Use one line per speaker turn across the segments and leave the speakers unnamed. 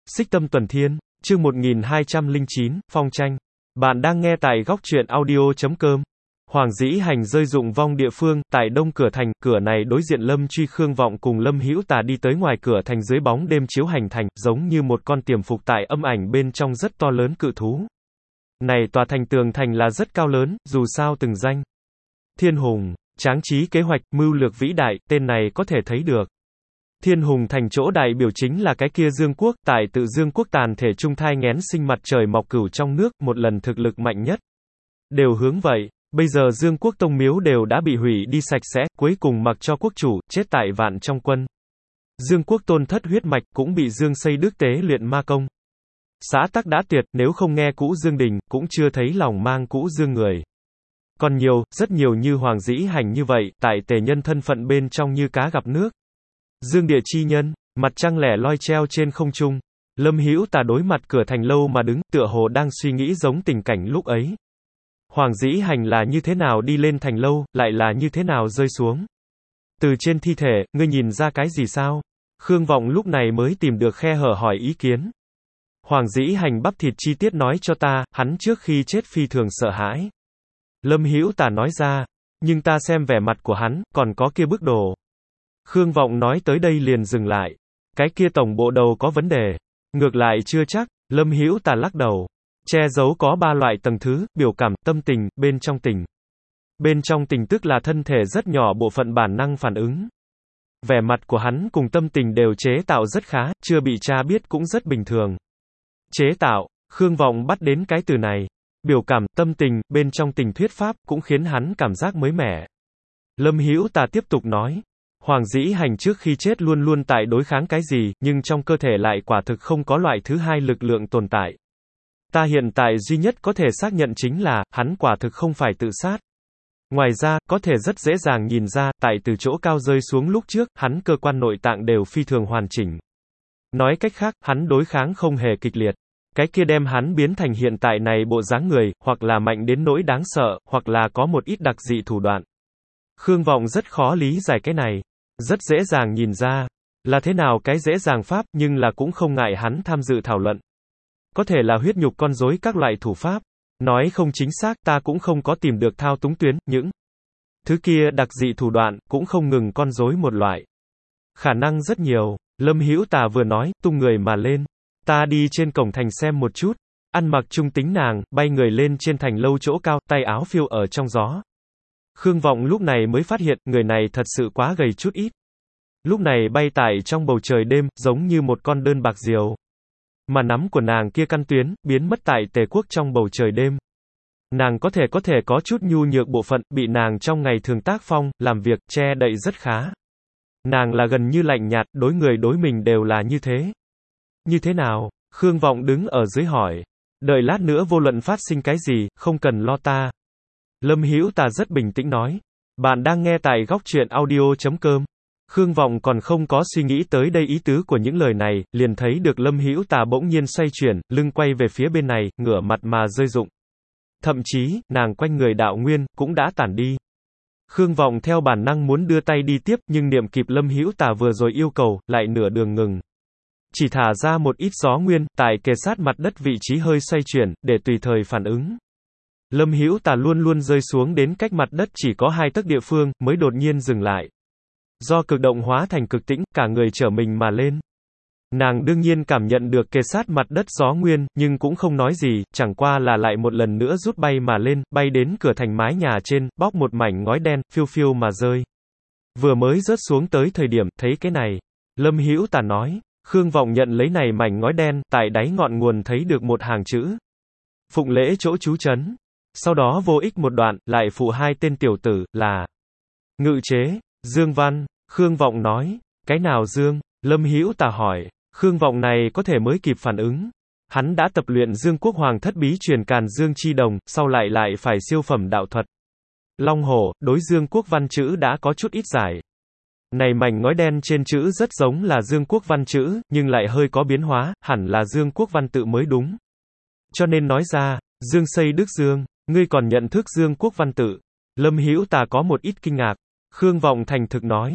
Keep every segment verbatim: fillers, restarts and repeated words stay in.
Xích Tâm Tuần Thiên, chương một nghìn hai trăm lẻ chín, Phong tranh. Bạn đang nghe tại góc truyện audio chấm com. Hoàng Dĩ Hành rơi dụng vong địa phương, tại đông cửa thành, cửa này đối diện Lâm Truy Khương Vọng cùng Lâm Hữu Tà đi tới ngoài cửa thành dưới bóng đêm chiếu hành thành, giống như một con tiềm phục tại âm ảnh bên trong rất to lớn cự thú. Này tòa thành tường thành là rất cao lớn, dù sao từng danh. Thiên Hùng, tráng trí kế hoạch, mưu lược vĩ đại, tên này có thể thấy được. Thiên Hùng thành chỗ đại biểu chính là cái kia Dương Quốc, tại tự Dương Quốc tàn thể trung thai nghén sinh mặt trời mọc cửu trong nước, một lần thực lực mạnh nhất. Đều hướng vậy, bây giờ Dương Quốc tông miếu đều đã bị hủy đi sạch sẽ, cuối cùng mặc cho quốc chủ, chết tại vạn trong quân. Dương Quốc tôn thất huyết mạch, cũng bị Dương xây đức tế luyện ma công. Xã tắc đã tuyệt, nếu không nghe cũ Dương đình, cũng chưa thấy lòng mang cũ Dương người. Còn nhiều, rất nhiều như Hoàng Dĩ Hành như vậy, tại tề nhân thân phận bên trong như cá gặp nước. Dương địa chi nhân, mặt trăng lẻ loi treo trên không trung. Lâm Hữu Tà đối mặt cửa thành lâu mà đứng, tựa hồ đang suy nghĩ giống tình cảnh lúc ấy. Hoàng Dĩ Hành là như thế nào đi lên thành lâu, lại là như thế nào rơi xuống. Từ trên thi thể, ngươi nhìn ra cái gì sao? Khương Vọng lúc này mới tìm được khe hở hỏi ý kiến. Hoàng Dĩ Hành bắp thịt chi tiết nói cho ta, hắn trước khi chết phi thường sợ hãi. Lâm Hữu Tà nói ra, nhưng ta xem vẻ mặt của hắn, còn có kia bức đồ. Khương Vọng nói tới đây liền dừng lại. Cái kia tổng bộ đầu có vấn đề. Ngược lại chưa chắc, Lâm Hữu Tà lắc đầu. Che giấu có ba loại tầng thứ, biểu cảm, tâm tình, bên trong tình. Bên trong tình tức là thân thể rất nhỏ bộ phận bản năng phản ứng. Vẻ mặt của hắn cùng tâm tình đều chế tạo rất khá, chưa bị cha biết cũng rất bình thường. Chế tạo, Khương Vọng bắt đến cái từ này. Biểu cảm, tâm tình, bên trong tình thuyết pháp, cũng khiến hắn cảm giác mới mẻ. Lâm Hữu Tà tiếp tục nói. Hoàng Dĩ Hành trước khi chết luôn luôn tại đối kháng cái gì, nhưng trong cơ thể lại quả thực không có loại thứ hai lực lượng tồn tại. Ta hiện tại duy nhất có thể xác nhận chính là, hắn quả thực không phải tự sát. Ngoài ra, có thể rất dễ dàng nhìn ra, tại từ chỗ cao rơi xuống lúc trước, hắn cơ quan nội tạng đều phi thường hoàn chỉnh. Nói cách khác, hắn đối kháng không hề kịch liệt. Cái kia đem hắn biến thành hiện tại này bộ dáng người, hoặc là mạnh đến nỗi đáng sợ, hoặc là có một ít đặc dị thủ đoạn. Khương Vọng rất khó lý giải cái này. Rất dễ dàng nhìn ra, là thế nào cái dễ dàng pháp, nhưng là cũng không ngại hắn tham dự thảo luận. Có thể là huyết nhục con rối các loại thủ pháp. Nói không chính xác, ta cũng không có tìm được thao túng tuyến, những thứ kia đặc dị thủ đoạn, cũng không ngừng con rối một loại. Khả năng rất nhiều, Lâm Hữu Tà vừa nói, tung người mà lên. Ta đi trên cổng thành xem một chút. Ăn mặc trung tính nàng, bay người lên trên thành lâu chỗ cao, tay áo phiêu ở trong gió. Khương Vọng lúc này mới phát hiện, người này thật sự quá gầy chút ít. Lúc này bay tại trong bầu trời đêm, giống như một con đơn bạc diều. Mà nắm của nàng kia căn tuyến, biến mất tại tề quốc trong bầu trời đêm. Nàng có thể có thể có chút nhu nhược bộ phận, bị nàng trong ngày thường tác phong, làm việc, che đậy rất khá. Nàng là gần như lạnh nhạt, đối người đối mình đều là như thế. Như thế nào? Khương Vọng đứng ở dưới hỏi. Đợi lát nữa vô luận phát sinh cái gì, không cần lo ta. Lâm Hữu Tà rất bình tĩnh nói. Bạn đang nghe tại góc truyện audio chấm com. Khương Vọng còn không có suy nghĩ tới đây ý tứ của những lời này, liền thấy được Lâm Hữu Tà bỗng nhiên xoay chuyển, lưng quay về phía bên này, ngửa mặt mà rơi rụng. Thậm chí, nàng quanh người đạo nguyên, cũng đã tản đi. Khương Vọng theo bản năng muốn đưa tay đi tiếp, nhưng niệm kịp Lâm Hữu Tà vừa rồi yêu cầu, lại nửa đường ngừng. Chỉ thả ra một ít gió nguyên, tại kề sát mặt đất vị trí hơi xoay chuyển, để tùy thời phản ứng. Lâm Hữu Tà luôn luôn rơi xuống đến cách mặt đất chỉ có hai tấc địa phương, mới đột nhiên dừng lại. Do cực động hóa thành cực tĩnh, cả người trở mình mà lên. Nàng đương nhiên cảm nhận được kề sát mặt đất gió nguyên, nhưng cũng không nói gì, chẳng qua là lại một lần nữa rút bay mà lên, bay đến cửa thành mái nhà trên, bóc một mảnh ngói đen, phiêu phiêu mà rơi. Vừa mới rớt xuống tới thời điểm, thấy cái này. Lâm Hữu Tà nói, Khương Vọng nhận lấy này mảnh ngói đen, tại đáy ngọn nguồn thấy được một hàng chữ. Phụng lễ chỗ trú trấn. Sau đó vô ích một đoạn, lại phụ hai tên tiểu tử, là Ngự Chế, Dương Văn. Khương Vọng nói, cái nào Dương? Lâm Hữu Tà hỏi. Khương Vọng này có thể mới kịp phản ứng. Hắn đã tập luyện Dương Quốc Hoàng thất bí truyền Càn Dương chi đồng, sau lại lại phải siêu phẩm đạo thuật. Long Hổ, đối Dương Quốc văn chữ đã có chút ít giải. Này mảnh ngói đen trên chữ rất giống là Dương Quốc văn chữ, nhưng lại hơi có biến hóa, hẳn là Dương Quốc văn tự mới đúng. Cho nên nói ra, Dương xây Đức Dương, ngươi còn nhận thức Dương Quốc văn tự. Lâm Hữu Tà có một ít kinh ngạc. Khương Vọng thành thực nói.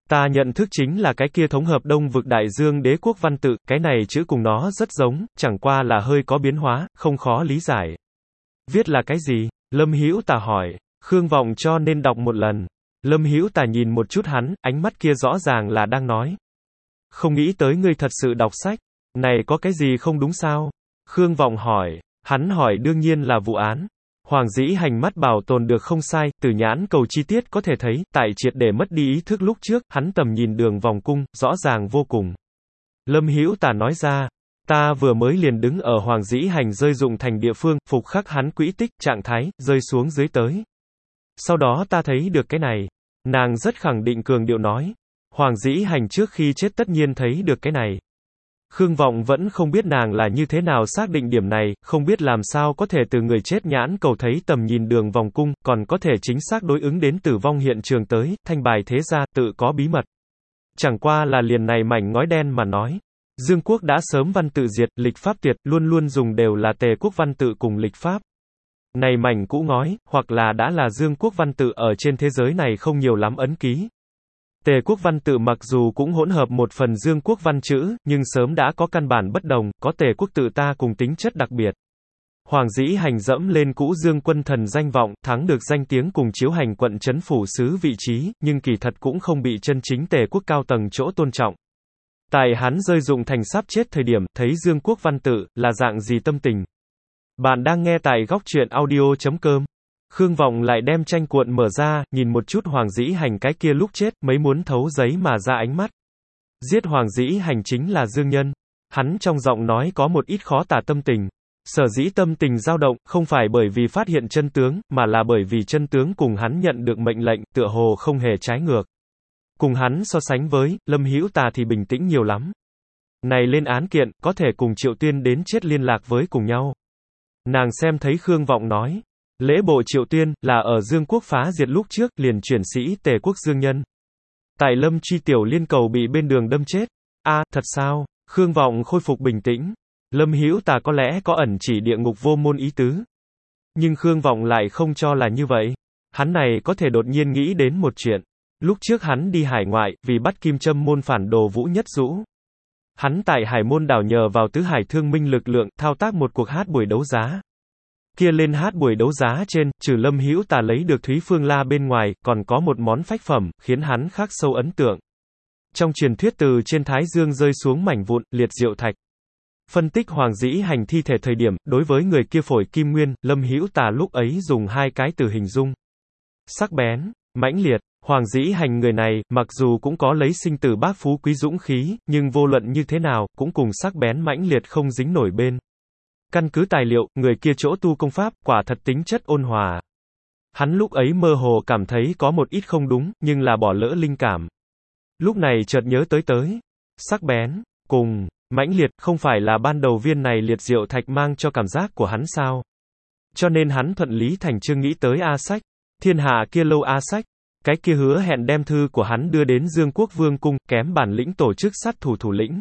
Ta nhận thức chính là cái kia thống hợp Đông vực đại dương đế quốc văn tự, cái này chữ cùng nó rất giống, chẳng qua là hơi có biến hóa, không khó lý giải. Viết là cái gì? Lâm Hữu Tà hỏi. Khương Vọng cho nên đọc một lần. Lâm Hữu Tà nhìn một chút hắn, ánh mắt kia rõ ràng là đang nói. Không nghĩ tới ngươi thật sự đọc sách. Này có cái gì không đúng sao? Khương Vọng hỏi. Hắn hỏi đương nhiên là vụ án. Hoàng Dĩ Hành mắt bảo tồn được không sai, từ nhãn cầu chi tiết có thể thấy, tại triệt để mất đi ý thức lúc trước, hắn tầm nhìn đường vòng cung, rõ ràng vô cùng. Lâm Hữu Tà nói ra, ta vừa mới liền đứng ở Hoàng Dĩ Hành rơi dụng thành địa phương, phục khắc hắn quỹ tích, trạng thái, rơi xuống dưới tới. Sau đó ta thấy được cái này. Nàng rất khẳng định cường điệu nói. Hoàng Dĩ Hành trước khi chết tất nhiên thấy được cái này. Khương Vọng vẫn không biết nàng là như thế nào xác định điểm này, không biết làm sao có thể từ người chết nhãn cầu thấy tầm nhìn đường vòng cung, còn có thể chính xác đối ứng đến tử vong hiện trường tới, thanh bài thế gia, tự có bí mật. Chẳng qua là liền này mảnh ngói đen mà nói. Dương quốc đã sớm văn tự diệt, lịch pháp tuyệt, luôn luôn dùng đều là Tề quốc văn tự cùng lịch pháp. Này mảnh cũ ngói, hoặc là đã là Dương quốc văn tự ở trên thế giới này không nhiều lắm ấn ký. Tề quốc văn tự mặc dù cũng hỗn hợp một phần Dương quốc văn chữ, nhưng sớm đã có căn bản bất đồng, có Tề quốc tự ta cùng tính chất đặc biệt. Hoàng Dĩ Hành dẫm lên cũ Dương quân thần danh vọng, thắng được danh tiếng cùng chiếu hành quận trấn phủ sứ vị trí, nhưng kỳ thật cũng không bị chân chính Tề quốc cao tầng chỗ tôn trọng. Tại hắn rơi dụng thành sắp chết thời điểm, thấy Dương quốc văn tự, là dạng gì tâm tình? Bạn đang nghe tại góc truyện audio chấm com. Khương Vọng lại đem tranh cuộn mở ra, nhìn một chút Hoàng Dĩ Hành cái kia lúc chết, mấy muốn thấu giấy mà ra ánh mắt. Giết Hoàng Dĩ Hành chính là Dương Nhân. Hắn trong giọng nói có một ít khó tả tâm tình. Sở dĩ tâm tình dao động, không phải bởi vì phát hiện chân tướng, mà là bởi vì chân tướng cùng hắn nhận được mệnh lệnh, tựa hồ không hề trái ngược. Cùng hắn so sánh với, Lâm Hữu Tà thì bình tĩnh nhiều lắm. Này lên án kiện, có thể cùng Triệu Tuyên đến chết liên lạc với cùng nhau. Nàng xem thấy Khương Vọng nói. Lễ bộ Triệu Tuyên, là ở Dương quốc phá diệt lúc trước, liền chuyển sĩ Tề quốc Dương Nhân. Tại Lâm Truy tiểu liên cầu bị bên đường đâm chết. A, thật sao? Khương Vọng khôi phục bình tĩnh. Lâm Hữu Tà có lẽ có ẩn chỉ địa ngục vô môn ý tứ. Nhưng Khương Vọng lại không cho là như vậy. Hắn này có thể đột nhiên nghĩ đến một chuyện. Lúc trước hắn đi hải ngoại, vì bắt Kim Châm môn phản đồ Vũ Nhất Dũ. Hắn tại Hải môn đảo nhờ vào tứ hải thương minh lực lượng, thao tác một cuộc hát buổi đấu giá. Kia lên hát buổi đấu giá trên, trừ Lâm Hữu Tà lấy được Thúy Phương La bên ngoài, còn có một món phách phẩm, khiến hắn khắc sâu ấn tượng. Trong truyền thuyết từ trên Thái Dương rơi xuống mảnh vụn, liệt diệu thạch. Phân tích Hoàng Dĩ Hành thi thể thời điểm, đối với người kia phổi kim nguyên, Lâm Hữu Tà lúc ấy dùng hai cái từ hình dung. Sắc bén, mãnh liệt. Hoàng Dĩ Hành người này, mặc dù cũng có lấy sinh tử bác phú quý dũng khí, nhưng vô luận như thế nào, cũng cùng sắc bén mãnh liệt không dính nổi bên. Căn cứ tài liệu, người kia chỗ tu công pháp, quả thật tính chất ôn hòa. Hắn lúc ấy mơ hồ cảm thấy có một ít không đúng, nhưng là bỏ lỡ linh cảm. Lúc này chợt nhớ tới tới. Sắc bén, cùng, mãnh liệt, không phải là ban đầu viên này liệt diệu thạch mang cho cảm giác của hắn sao? Cho nên hắn thuận lý thành chương nghĩ tới A Sách. Thiên hạ kia lâu A Sách. Cái kia hứa hẹn đem thư của hắn đưa đến Dương quốc vương cung, kém bản lĩnh tổ chức sát thủ thủ lĩnh.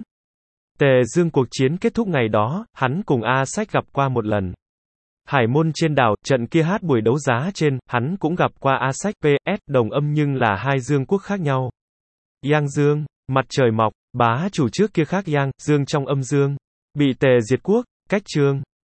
Tề Dương cuộc chiến kết thúc ngày đó, hắn cùng A Sách gặp qua một lần. Hải môn trên đảo, trận kia hát buổi đấu giá trên, hắn cũng gặp qua A Sách pê ét, đồng âm nhưng là hai Dương quốc khác nhau. Yang Dương, mặt trời mọc, bá chủ trước kia khác Yang, Dương trong âm Dương. Bị Tề diệt quốc, cách chương.